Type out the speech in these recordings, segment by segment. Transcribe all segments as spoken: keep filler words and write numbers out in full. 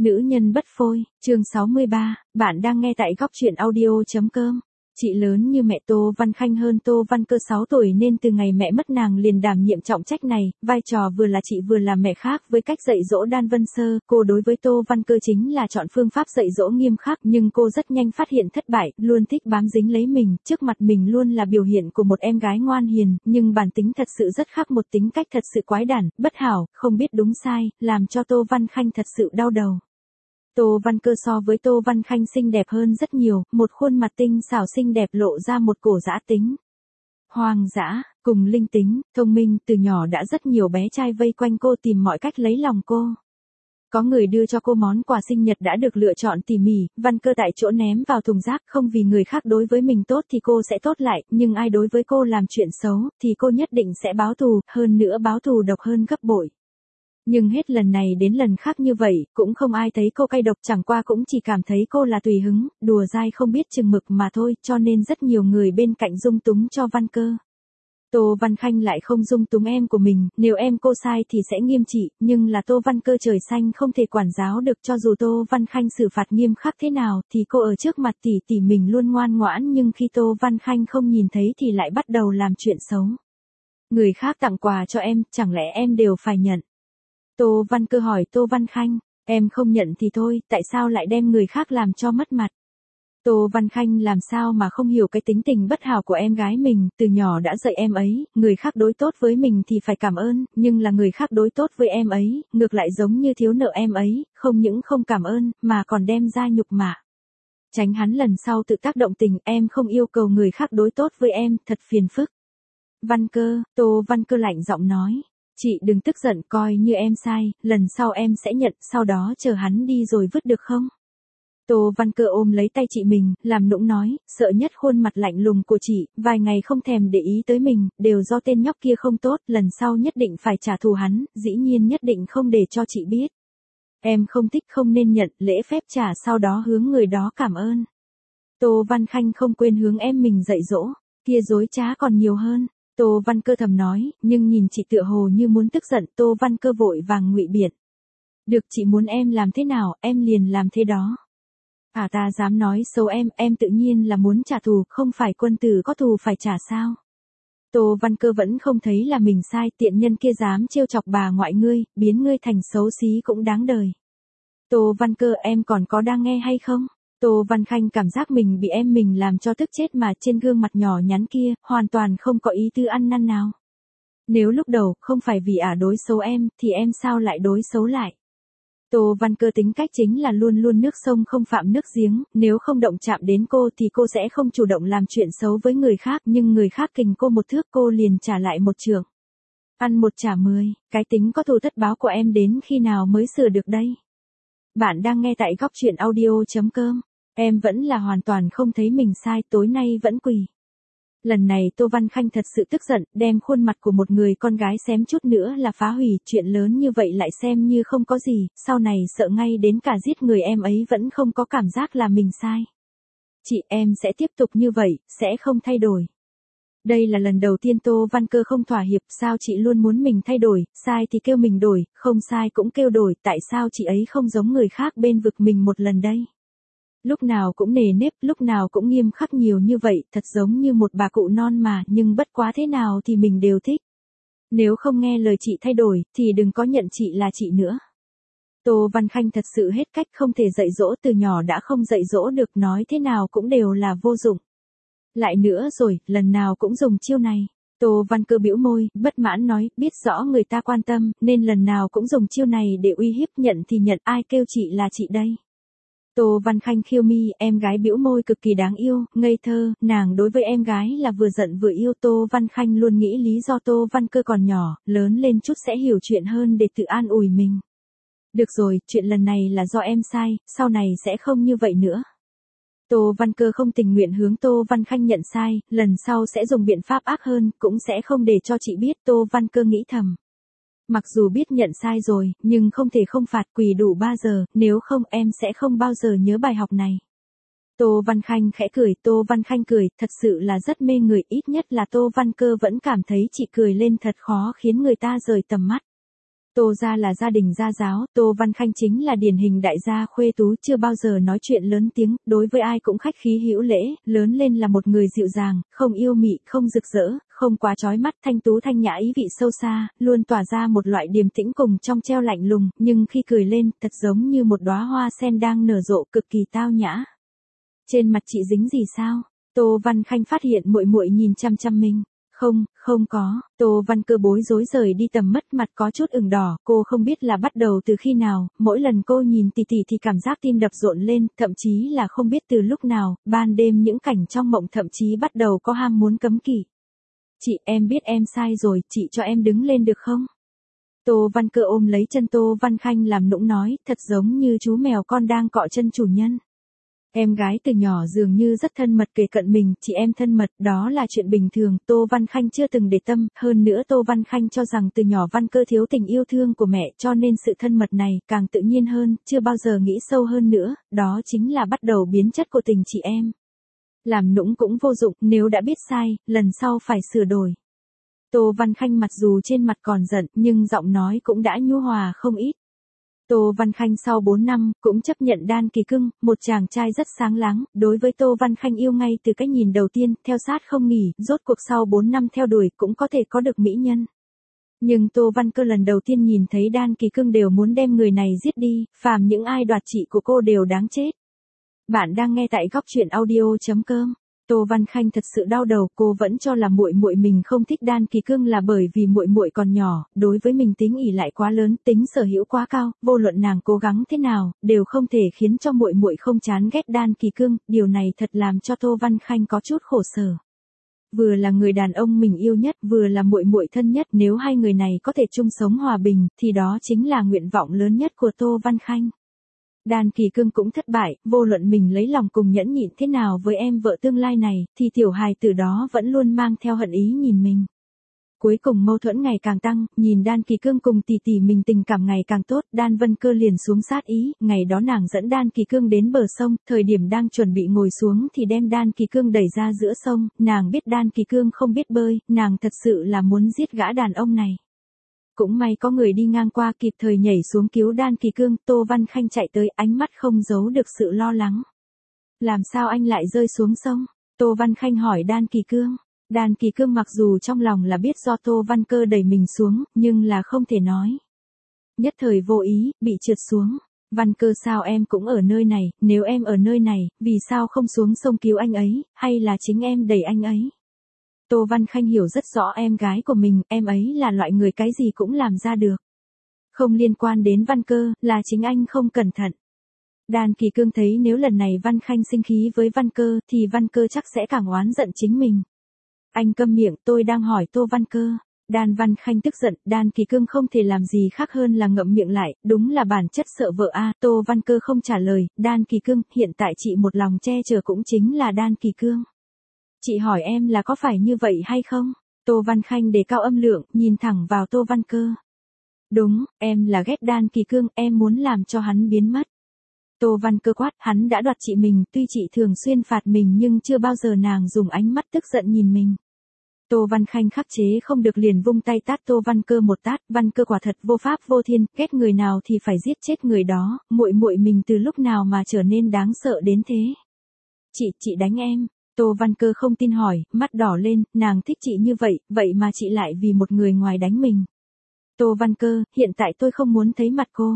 Nữ nhân bất phôi, chương sáu mươi ba, bạn đang nghe tại góc truyện audio.com. Chị lớn như mẹ Tô Văn Khanh hơn Tô Văn Cơ sáu tuổi nên từ ngày mẹ mất nàng liền đảm nhiệm trọng trách này, vai trò vừa là chị vừa là mẹ khác với cách dạy dỗ Đan Vân Sơ. Cô đối với Tô Văn Cơ chính là chọn phương pháp dạy dỗ nghiêm khắc, nhưng cô rất nhanh phát hiện thất bại, luôn thích bám dính lấy mình, trước mặt mình luôn là biểu hiện của một em gái ngoan hiền, nhưng bản tính thật sự rất khác, một tính cách thật sự quái đản, bất hảo, không biết đúng sai, làm cho Tô Văn Khanh thật sự đau đầu. Tô Văn Cơ so với Tô Văn Khanh xinh đẹp hơn rất nhiều, một khuôn mặt tinh xảo xinh đẹp lộ ra một cổ dã tính. Hoang dã, cùng linh tính, thông minh, từ nhỏ đã rất nhiều bé trai vây quanh cô tìm mọi cách lấy lòng cô. Có người đưa cho cô món quà sinh nhật đã được lựa chọn tỉ mỉ, Văn Cơ tại chỗ ném vào thùng rác, không vì người khác đối với mình tốt thì cô sẽ tốt lại, nhưng ai đối với cô làm chuyện xấu thì cô nhất định sẽ báo thù, hơn nữa báo thù độc hơn gấp bội. Nhưng hết lần này đến lần khác như vậy, cũng không ai thấy cô cay độc, chẳng qua cũng chỉ cảm thấy cô là tùy hứng, đùa dai không biết chừng mực mà thôi, cho nên rất nhiều người bên cạnh dung túng cho Văn Cơ. Tô Văn Khanh lại không dung túng em của mình, nếu em cô sai thì sẽ nghiêm trị, nhưng là Tô Văn Cơ trời xanh không thể quản giáo được, cho dù Tô Văn Khanh xử phạt nghiêm khắc thế nào thì cô ở trước mặt tỷ tỷ mình luôn ngoan ngoãn, nhưng khi Tô Văn Khanh không nhìn thấy thì lại bắt đầu làm chuyện xấu. Người khác tặng quà cho em, chẳng lẽ em đều phải nhận? Tô Văn Cơ hỏi Tô Văn Khanh, em không nhận thì thôi, tại sao lại đem người khác làm cho mất mặt? Tô Văn Khanh làm sao mà không hiểu cái tính tình bất hảo của em gái mình, từ nhỏ đã dạy em ấy, người khác đối tốt với mình thì phải cảm ơn, nhưng là người khác đối tốt với em ấy, ngược lại giống như thiếu nợ em ấy, không những không cảm ơn, mà còn đem ra nhục mạ. Tránh hắn lần sau tự tác động tình, em không yêu cầu người khác đối tốt với em, thật phiền phức. Văn Cơ, Tô Văn Cơ lạnh giọng nói. Chị đừng tức giận, coi như em sai, lần sau em sẽ nhận, sau đó chờ hắn đi rồi vứt được không? Tô Văn Cơ ôm lấy tay chị mình, làm nũng nói, sợ nhất khuôn mặt lạnh lùng của chị, vài ngày không thèm để ý tới mình, đều do tên nhóc kia không tốt, lần sau nhất định phải trả thù hắn, dĩ nhiên nhất định không để cho chị biết. Em không thích không nên nhận, lễ phép trả sau đó hướng người đó cảm ơn. Tô Văn Khanh không quên hướng em mình dạy dỗ, kia dối trá còn nhiều hơn. Tô Văn Cơ thầm nói, nhưng nhìn chị tựa hồ như muốn tức giận, Tô Văn Cơ vội vàng ngụy biện. Được, chị muốn em làm thế nào, em liền làm thế đó. À, ta dám nói xấu em, em tự nhiên là muốn trả thù, không phải quân tử có thù phải trả sao? Tô Văn Cơ vẫn không thấy là mình sai, tiện nhân kia dám trêu chọc bà ngoại ngươi, biến ngươi thành xấu xí cũng đáng đời. Tô Văn Cơ, em còn có đang nghe hay không? Tô Văn Khanh cảm giác mình bị em mình làm cho tức chết, mà trên gương mặt nhỏ nhắn kia, hoàn toàn không có ý tư ăn năn nào. Nếu lúc đầu không phải vì ả đối xấu em, thì em sao lại đối xấu lại? Tô Văn Cơ tính cách chính là luôn luôn nước sông không phạm nước giếng, nếu không động chạm đến cô thì cô sẽ không chủ động làm chuyện xấu với người khác, nhưng người khác kình cô một thước cô liền trả lại một trượng. Ăn một trả mười, cái tính có thù tất báo của em đến khi nào mới sửa được đây? Bạn đang nghe tại góc truyện audio.com. Em vẫn là hoàn toàn không thấy mình sai, tối nay vẫn quỳ. Lần này Tô Văn Khanh thật sự tức giận, đem khuôn mặt của một người con gái xém chút nữa là phá hủy, chuyện lớn như vậy lại xem như không có gì, sau này sợ ngay đến cả giết người em ấy vẫn không có cảm giác là mình sai. Chị, em sẽ tiếp tục như vậy, sẽ không thay đổi. Đây là lần đầu tiên Tô Văn Cơ không thỏa hiệp, sao chị luôn muốn mình thay đổi, sai thì kêu mình đổi, không sai cũng kêu đổi, tại sao chị ấy không giống người khác bên vực mình một lần đây? Lúc nào cũng nề nếp, lúc nào cũng nghiêm khắc nhiều như vậy, thật giống như một bà cụ non mà, nhưng bất quá thế nào thì mình đều thích. Nếu không nghe lời chị thay đổi, thì đừng có nhận chị là chị nữa. Tô Văn Khanh thật sự hết cách, không thể dạy dỗ, từ nhỏ đã không dạy dỗ được, nói thế nào cũng đều là vô dụng. Lại nữa rồi, lần nào cũng dùng chiêu này. Tô Văn Cơ bĩu môi, bất mãn nói, biết rõ người ta quan tâm, nên lần nào cũng dùng chiêu này để uy hiếp, nhận thì nhận, ai kêu chị là chị đây? Tô Văn Khanh khiêu mi, em gái bĩu môi cực kỳ đáng yêu, ngây thơ, nàng đối với em gái là vừa giận vừa yêu. Tô Văn Khanh luôn nghĩ lý do Tô Văn Cơ còn nhỏ, lớn lên chút sẽ hiểu chuyện hơn để tự an ủi mình. Được rồi, chuyện lần này là do em sai, sau này sẽ không như vậy nữa. Tô Văn Cơ không tình nguyện hướng Tô Văn Khanh nhận sai, lần sau sẽ dùng biện pháp ác hơn, cũng sẽ không để cho chị biết. Tô Văn Cơ nghĩ thầm. Mặc dù biết nhận sai rồi, nhưng không thể không phạt, quỳ đủ ba giờ, nếu không em sẽ không bao giờ nhớ bài học này. Tô Văn Khanh khẽ cười, Tô Văn Khanh cười, thật sự là rất mê người, ít nhất là Tô Văn Cơ vẫn cảm thấy chị cười lên thật khó khiến người ta rời tầm mắt. Tô gia là gia đình gia giáo, Tô Văn Khanh chính là điển hình đại gia khuê tú, chưa bao giờ nói chuyện lớn tiếng, đối với ai cũng khách khí hữu lễ, lớn lên là một người dịu dàng, không yêu mị, không rực rỡ, không quá chói mắt, thanh tú thanh nhã ý vị sâu xa, luôn tỏa ra một loại điềm tĩnh cùng trong treo lạnh lùng, nhưng khi cười lên, thật giống như một đóa hoa sen đang nở rộ, cực kỳ tao nhã. Trên mặt chị dính gì sao? Tô Văn Khanh phát hiện muội muội nhìn chăm chăm mình. Không, không có, Tô Văn Cơ bối rối rời đi tầm mắt, mặt có chút ửng đỏ, cô không biết là bắt đầu từ khi nào, mỗi lần cô nhìn tỷ tỷ thì cảm giác tim đập rộn lên, thậm chí là không biết từ lúc nào, ban đêm những cảnh trong mộng thậm chí bắt đầu có ham muốn cấm kỵ. Chị, em biết em sai rồi, chị cho em đứng lên được không? Tô Văn Cơ ôm lấy chân Tô Văn Khanh làm nũng nói, thật giống như chú mèo con đang cọ chân chủ nhân. Em gái từ nhỏ dường như rất thân mật kề cận mình, chị em thân mật, đó là chuyện bình thường, Tô Văn Khanh chưa từng để tâm, hơn nữa Tô Văn Khanh cho rằng từ nhỏ Văn Cơ thiếu tình yêu thương của mẹ, cho nên sự thân mật này càng tự nhiên hơn, chưa bao giờ nghĩ sâu hơn nữa, đó chính là bắt đầu biến chất của tình chị em. Làm nũng cũng vô dụng, nếu đã biết sai, lần sau phải sửa đổi. Tô Văn Khanh mặc dù trên mặt còn giận, nhưng giọng nói cũng đã nhu hòa không ít. Tô Văn Khanh sau bốn năm, cũng chấp nhận Đan Kỳ Cưng, một chàng trai rất sáng láng, đối với Tô Văn Khanh yêu ngay từ cái nhìn đầu tiên, theo sát không nghỉ, rốt cuộc sau bốn năm theo đuổi cũng có thể có được mỹ nhân. Nhưng Tô Văn Cơ lần đầu tiên nhìn thấy Đan Kỳ Cưng đều muốn đem người này giết đi, phàm những ai đoạt chị của cô đều đáng chết. Bạn đang nghe tại góc truyện audio chấm com. Tô Văn Khanh thật sự đau đầu, cô vẫn cho là muội muội mình không thích Đan Kỳ Cưng là bởi vì muội muội còn nhỏ, đối với mình tính ỷ lại quá lớn, tính sở hữu quá cao, vô luận nàng cố gắng thế nào, đều không thể khiến cho muội muội không chán ghét Đan Kỳ Cưng, điều này thật làm cho Tô Văn Khanh có chút khổ sở. Vừa là người đàn ông mình yêu nhất, vừa là muội muội thân nhất, nếu hai người này có thể chung sống hòa bình, thì đó chính là nguyện vọng lớn nhất của Tô Văn Khanh. Đan Kỳ Cưng cũng thất bại, vô luận mình lấy lòng cùng nhẫn nhịn thế nào với em vợ tương lai này, thì tiểu hài từ đó vẫn luôn mang theo hận ý nhìn mình. Cuối cùng mâu thuẫn ngày càng tăng, nhìn Đan Kỳ Cưng cùng tỷ tỷ mình tình cảm ngày càng tốt, Đan Vân Cơ liền xuống sát ý, ngày đó nàng dẫn Đan Kỳ Cưng đến bờ sông, thời điểm đang chuẩn bị ngồi xuống thì đem Đan Kỳ Cưng đẩy ra giữa sông, nàng biết Đan Kỳ Cưng không biết bơi, nàng thật sự là muốn giết gã đàn ông này. Cũng may có người đi ngang qua kịp thời nhảy xuống cứu Đan Kỳ Cưng, Tô Văn Khanh chạy tới, ánh mắt không giấu được sự lo lắng. Làm sao anh lại rơi xuống sông? Tô Văn Khanh hỏi Đan Kỳ Cưng. Đan Kỳ Cưng mặc dù trong lòng là biết do Tô Văn Cơ đẩy mình xuống, nhưng là không thể nói. Nhất thời vô ý, bị trượt xuống. Văn Cơ sao em cũng ở nơi này, nếu em ở nơi này, vì sao không xuống sông cứu anh ấy, hay là chính em đẩy anh ấy? Tô Văn Khanh hiểu rất rõ em gái của mình, em ấy là loại người cái gì cũng làm ra được. Không liên quan đến Văn Cơ, là chính anh không cẩn thận. Đan Kỳ Cưng thấy nếu lần này Văn Khanh sinh khí với Văn Cơ, thì Văn Cơ chắc sẽ càng oán giận chính mình. Anh câm miệng, tôi đang hỏi Tô Văn Cơ. Đan Văn Khanh tức giận, Đan Kỳ Cưng không thể làm gì khác hơn là ngậm miệng lại, đúng là bản chất sợ vợ a. Tô Văn Cơ không trả lời, Đan Kỳ Cưng, hiện tại chị một lòng che chở cũng chính là Đan Kỳ Cưng. Chị hỏi em là có phải như vậy hay không? Tô Văn Khanh đề cao âm lượng, nhìn thẳng vào Tô Văn Cơ. Đúng, em là ghét Đan Kỳ Cưng, em muốn làm cho hắn biến mất. Tô Văn Cơ quát, hắn đã đoạt chị mình, tuy chị thường xuyên phạt mình nhưng chưa bao giờ nàng dùng ánh mắt tức giận nhìn mình. Tô Văn Khanh khắc chế không được liền vung tay tát Tô Văn Cơ một tát, Văn Cơ quả thật vô pháp vô thiên, ghét người nào thì phải giết chết người đó, muội muội mình từ lúc nào mà trở nên đáng sợ đến thế. Chị, chị đánh em. Tô Văn Cơ không tin hỏi, mắt đỏ lên, nàng thích chị như vậy, vậy mà chị lại vì một người ngoài đánh mình. Tô Văn Cơ, hiện tại tôi không muốn thấy mặt cô.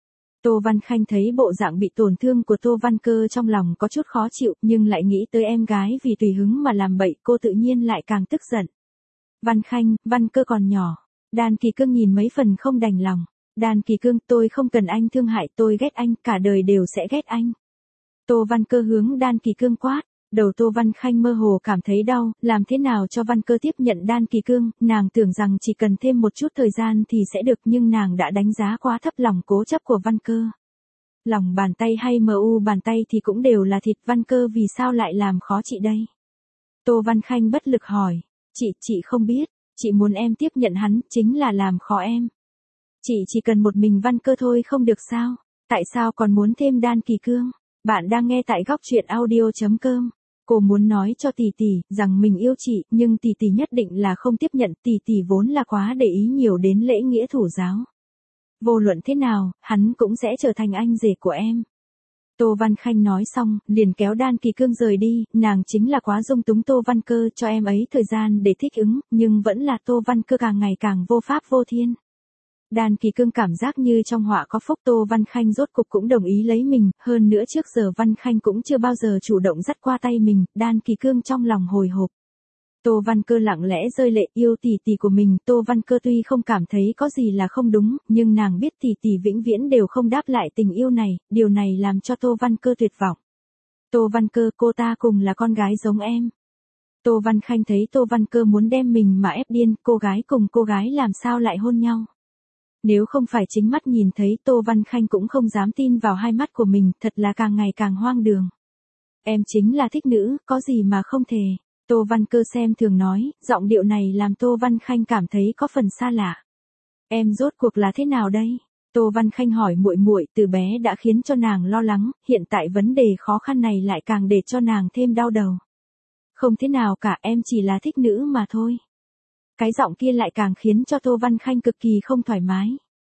Tô Văn Khanh thấy bộ dạng bị tổn thương của Tô Văn Cơ trong lòng có chút khó chịu, nhưng lại nghĩ tới em gái vì tùy hứng mà làm bậy, cô tự nhiên lại càng tức giận. Văn Khanh, Văn Cơ còn nhỏ. Đan Kỳ Cưng nhìn mấy phần không đành lòng. Đan Kỳ Cưng, tôi không cần anh thương hại, tôi ghét anh, cả đời đều sẽ ghét anh. Tô Văn Cơ hướng Đan Kỳ Cưng quát. Đầu Tô Văn Khanh mơ hồ cảm thấy đau, làm thế nào cho Văn Cơ tiếp nhận Đan Kỳ Cưng, nàng tưởng rằng chỉ cần thêm một chút thời gian thì sẽ được, nhưng nàng đã đánh giá quá thấp lòng cố chấp của Văn Cơ. Lòng bàn tay hay mờ u bàn tay thì cũng đều là thịt, Văn Cơ vì sao lại làm khó chị đây? Tô Văn Khanh bất lực hỏi, chị, chị không biết, chị muốn em tiếp nhận hắn, chính là làm khó em. Chị chỉ cần một mình Văn Cơ thôi không được sao? Tại sao còn muốn thêm Đan Kỳ Cưng? Bạn đang nghe tại góc truyện audio chấm com. Cô muốn nói cho tỷ tỷ rằng mình yêu chị, nhưng tỷ tỷ nhất định là không tiếp nhận, tỷ tỷ vốn là quá để ý nhiều đến lễ nghĩa thủ giáo. Vô luận thế nào, hắn cũng sẽ trở thành anh rể của em. Tô Văn Khanh nói xong, liền kéo Đan Kỳ Cương rời đi, nàng chính là quá dung túng Tô Văn Cơ cho em ấy thời gian để thích ứng, nhưng vẫn là Tô Văn Cơ càng ngày càng vô pháp vô thiên. Đan Kỳ Cương cảm giác như trong họa có phúc, Tô Văn Khanh rốt cục cũng đồng ý lấy mình, hơn nữa trước giờ Văn Khanh cũng chưa bao giờ chủ động dắt qua tay mình, Đan Kỳ Cương trong lòng hồi hộp. Tô Văn Cơ lặng lẽ rơi lệ, yêu tỷ tỷ của mình, Tô Văn Cơ tuy không cảm thấy có gì là không đúng, nhưng nàng biết tỷ tỷ vĩnh viễn đều không đáp lại tình yêu này, điều này làm cho Tô Văn Cơ tuyệt vọng. Tô Văn Cơ, cô ta cùng là con gái giống em. Tô Văn Khanh thấy Tô Văn Cơ muốn đem mình mà ép điên, cô gái cùng cô gái làm sao lại hôn nhau. Nếu không phải chính mắt nhìn thấy, Tô Văn Khanh cũng không dám tin vào hai mắt của mình, thật là càng ngày càng hoang đường. Em chính là thích nữ, có gì mà không thể. Tô Văn Cơ xem thường nói, giọng điệu này làm Tô Văn Khanh cảm thấy có phần xa lạ. Em rốt cuộc là thế nào đây? Tô Văn Khanh hỏi muội muội, từ bé đã khiến cho nàng lo lắng, hiện tại vấn đề khó khăn này lại càng để cho nàng thêm đau đầu. Không thế nào cả, em chỉ là thích nữ mà thôi. Cái giọng kia lại càng khiến cho Tô Văn Khanh cực kỳ không thoải mái.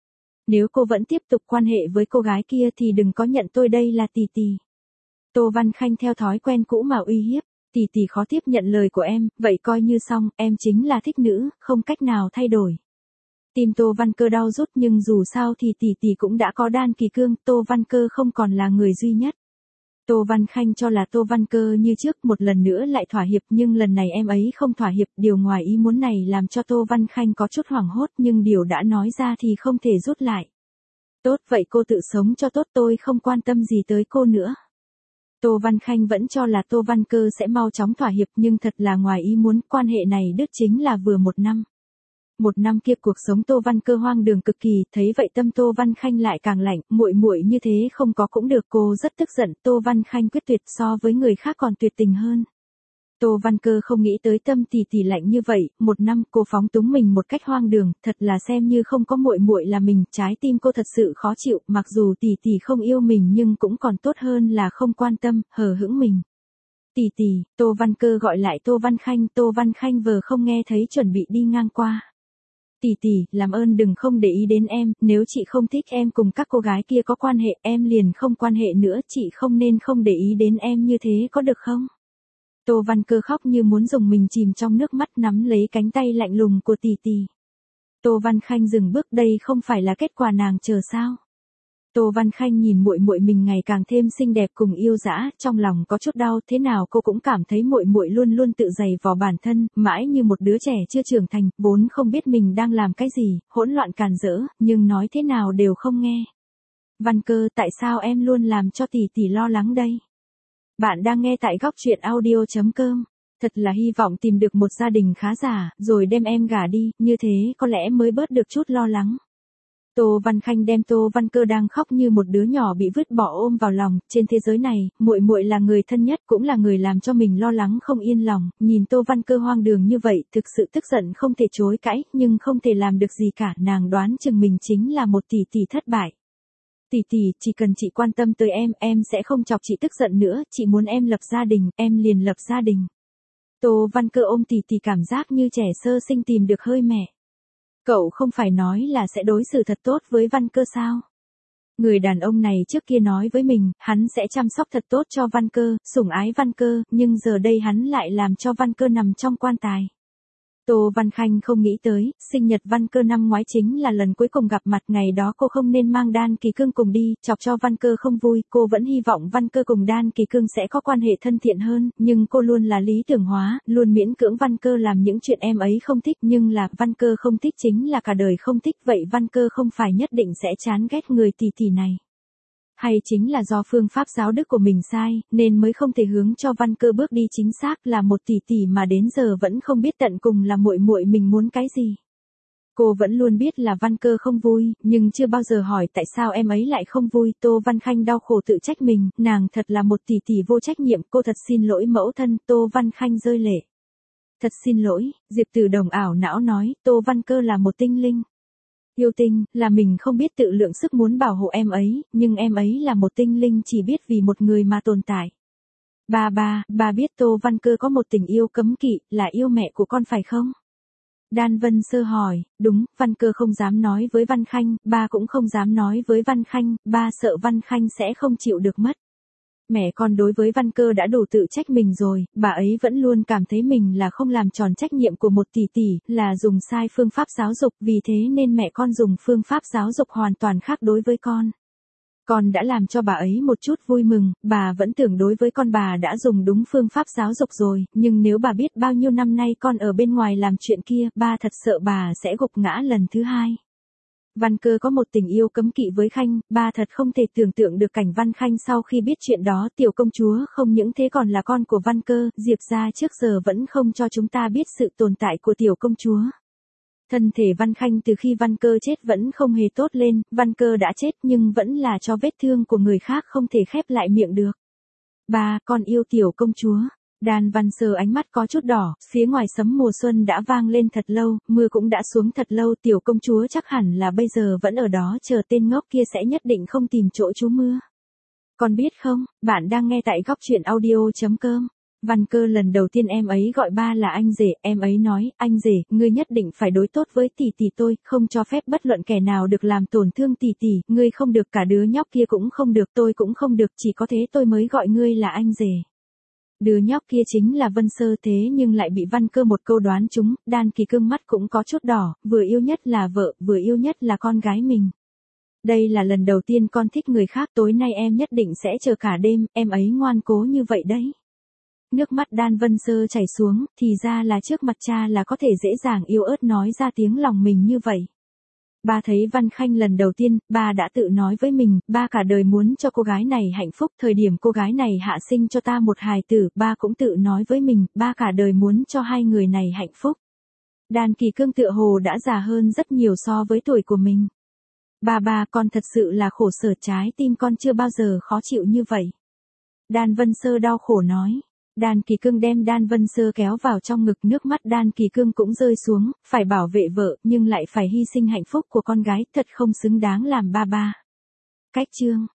Nếu cô vẫn tiếp tục quan hệ với cô gái kia thì đừng có nhận tôi đây là tỷ tỷ. Tô Văn Khanh theo thói quen cũ mà uy hiếp. Tỷ tỷ khó tiếp nhận lời của em, vậy coi như xong, em chính là thích nữ, không cách nào thay đổi. Tim Tô Văn Cơ đau rút, nhưng dù sao thì tỷ tỷ cũng đã có Đan Kỳ Cương, Tô Văn Cơ không còn là người duy nhất. Tô Văn Khanh cho là Tô Văn Cơ như trước một lần nữa lại thỏa hiệp, nhưng lần này em ấy không thỏa hiệp, điều ngoài ý muốn này làm cho Tô Văn Khanh có chút hoảng hốt, nhưng điều đã nói ra thì không thể rút lại. Tốt, vậy cô tự sống cho tốt, tôi không quan tâm gì tới cô nữa. Tô Văn Khanh vẫn cho là Tô Văn Cơ sẽ mau chóng thỏa hiệp, nhưng thật là ngoài ý muốn, quan hệ này đứt chính là vừa một năm. Một năm kia cuộc sống Tô Văn Cơ hoang đường cực kỳ, thấy vậy tâm Tô Văn Khanh lại càng lạnh, muội muội như thế không có cũng được, cô rất tức giận, Tô Văn Khanh quyết tuyệt, so với người khác còn tuyệt tình hơn. Tô Văn Cơ không nghĩ tới tâm tỷ tỷ lạnh như vậy, một năm cô phóng túng mình một cách hoang đường, thật là xem như không có muội muội là mình, trái tim cô thật sự khó chịu, mặc dù tỷ tỷ không yêu mình nhưng cũng còn tốt hơn là không quan tâm, hờ hững mình. Tỷ tỷ, Tô Văn Cơ gọi lại Tô Văn Khanh, Tô Văn Khanh vừa không nghe thấy chuẩn bị đi ngang qua. Tỷ tỷ, làm ơn đừng không để ý đến em, nếu chị không thích em cùng các cô gái kia có quan hệ, em liền không quan hệ nữa, chị không nên không để ý đến em như thế có được không? Tô Văn Cơ khóc như muốn dùng mình chìm trong nước mắt, nắm lấy cánh tay lạnh lùng của tỷ tỷ. Tô Văn Khanh dừng bước, đây không phải là kết quả nàng chờ sao? Tô Văn Khanh nhìn muội muội mình ngày càng thêm xinh đẹp cùng yêu dã, trong lòng có chút đau, thế nào cô cũng cảm thấy muội muội luôn luôn tự giày vò bản thân, mãi như một đứa trẻ chưa trưởng thành, vốn không biết mình đang làm cái gì, hỗn loạn càn rỡ, nhưng nói thế nào đều không nghe. Văn Cơ, tại sao em luôn làm cho tỷ tỷ lo lắng đây? Bạn đang nghe tại góc truyện audio chấm com. Thật là hy vọng tìm được một gia đình khá giả, rồi đem em gả đi, như thế có lẽ mới bớt được chút lo lắng. Tô Văn Khanh đem Tô Văn Cơ đang khóc như một đứa nhỏ bị vứt bỏ ôm vào lòng, trên thế giới này, muội muội là người thân nhất, cũng là người làm cho mình lo lắng không yên lòng, nhìn Tô Văn Cơ hoang đường như vậy, thực sự tức giận không thể chối cãi, nhưng không thể làm được gì cả, nàng đoán chừng mình chính là một tỷ tỷ thất bại. Tỷ tỷ, chỉ cần chị quan tâm tới em, em sẽ không chọc chị tức giận nữa, chị muốn em lập gia đình, em liền lập gia đình. Tô Văn Cơ ôm tỷ tỷ cảm giác như trẻ sơ sinh tìm được hơi mẹ. Cậu không phải nói là sẽ đối xử thật tốt với Văn Cơ sao? Người đàn ông này trước kia nói với mình, hắn sẽ chăm sóc thật tốt cho Văn Cơ, sủng ái Văn Cơ, nhưng giờ đây hắn lại làm cho Văn Cơ nằm trong quan tài. Tô Văn Khanh không nghĩ tới, sinh nhật Văn Cơ năm ngoái chính là lần cuối cùng gặp mặt, ngày đó cô không nên mang Đan Kỳ Cương cùng đi, chọc cho Văn Cơ không vui, cô vẫn hy vọng Văn Cơ cùng Đan Kỳ Cương sẽ có quan hệ thân thiện hơn, nhưng cô luôn là lý tưởng hóa, luôn miễn cưỡng Văn Cơ làm những chuyện em ấy không thích, nhưng là Văn Cơ không thích chính là cả đời không thích, vậy Văn Cơ không phải nhất định sẽ chán ghét người tỷ tỷ này. Hay chính là do phương pháp giáo đức của mình sai, nên mới không thể hướng cho Văn Cơ bước đi chính xác, là một tỷ tỷ mà đến giờ vẫn không biết tận cùng là muội muội mình muốn cái gì. Cô vẫn luôn biết là Văn Cơ không vui, nhưng chưa bao giờ hỏi tại sao em ấy lại không vui. Tô Văn Khanh đau khổ tự trách mình, nàng thật là một tỷ tỷ vô trách nhiệm, cô thật xin lỗi mẫu thân. Tô Văn Khanh rơi lệ. Thật xin lỗi, Diệp Từ Đồng ảo não nói, Tô Văn Cơ là một tinh linh. Yêu tinh, là mình không biết tự lượng sức muốn bảo hộ em ấy, nhưng em ấy là một tinh linh chỉ biết vì một người mà tồn tại. Ba ba, ba biết Tô Văn Cơ có một tình yêu cấm kỵ, là yêu mẹ của con phải không? Đan Vân Sơ hỏi, đúng, Văn Cơ không dám nói với Văn Khanh, ba cũng không dám nói với Văn Khanh, ba sợ Văn Khanh sẽ không chịu được mất. Mẹ con đối với Văn Cơ đã đủ tự trách mình rồi, bà ấy vẫn luôn cảm thấy mình là không làm tròn trách nhiệm của một tỷ tỷ, là dùng sai phương pháp giáo dục, vì thế nên mẹ con dùng phương pháp giáo dục hoàn toàn khác đối với con. Con đã làm cho bà ấy một chút vui mừng, bà vẫn tưởng đối với con bà đã dùng đúng phương pháp giáo dục rồi, nhưng nếu bà biết bao nhiêu năm nay con ở bên ngoài làm chuyện kia, ba thật sợ bà sẽ gục ngã lần thứ hai. Văn Cơ có một tình yêu cấm kỵ với Khanh, ba thật không thể tưởng tượng được cảnh Văn Khanh sau khi biết chuyện đó, tiểu công chúa không những thế còn là con của Văn Cơ, Diệp gia trước giờ vẫn không cho chúng ta biết sự tồn tại của tiểu công chúa. Thân thể Văn Khanh từ khi Văn Cơ chết vẫn không hề tốt lên, Văn Cơ đã chết nhưng vẫn là cho vết thương của người khác không thể khép lại miệng được. Ba, con yêu tiểu công chúa. Đan Văn Sơ ánh mắt có chút đỏ, phía ngoài sấm mùa xuân đã vang lên thật lâu, mưa cũng đã xuống thật lâu, tiểu công chúa chắc hẳn là bây giờ vẫn ở đó chờ tên ngốc kia sẽ nhất định không tìm chỗ trú mưa. Con biết không, bạn đang nghe tại góc truyện audio chấm com. Văn Cơ lần đầu tiên em ấy gọi ba là anh rể, em ấy nói, anh rể, ngươi nhất định phải đối tốt với tỷ tỷ tôi, không cho phép bất luận kẻ nào được làm tổn thương tỷ tỷ, ngươi không được, cả đứa nhóc kia cũng không được, tôi cũng không được, chỉ có thế tôi mới gọi ngươi là anh rể. Đứa nhóc kia chính là Vân Sơ, thế nhưng lại bị Văn Cơ một câu đoán trúng, Đan Kỳ Cương mắt cũng có chút đỏ, vừa yêu nhất là vợ, vừa yêu nhất là con gái mình. Đây là lần đầu tiên con thích người khác, tối nay em nhất định sẽ chờ cả đêm, em ấy ngoan cố như vậy đấy. Nước mắt Đan Vân Sơ chảy xuống, thì ra là trước mặt cha là có thể dễ dàng yếu ớt nói ra tiếng lòng mình như vậy. Ba thấy Văn Khanh lần đầu tiên, ba đã tự nói với mình, ba cả đời muốn cho cô gái này hạnh phúc, thời điểm cô gái này hạ sinh cho ta một hài tử, ba cũng tự nói với mình, ba cả đời muốn cho hai người này hạnh phúc. Đan Kỳ Cương tựa hồ đã già hơn rất nhiều so với tuổi của mình. Ba ba, con thật sự là khổ sở, trái tim con chưa bao giờ khó chịu như vậy. Đan Vân Sơ đau khổ nói. Đan Kỳ Cương đem Đan Vân Sơ kéo vào trong ngực, nước mắt Đan Kỳ Cương cũng rơi xuống, phải bảo vệ vợ, nhưng lại phải hy sinh hạnh phúc của con gái, thật không xứng đáng làm ba ba. Cách chương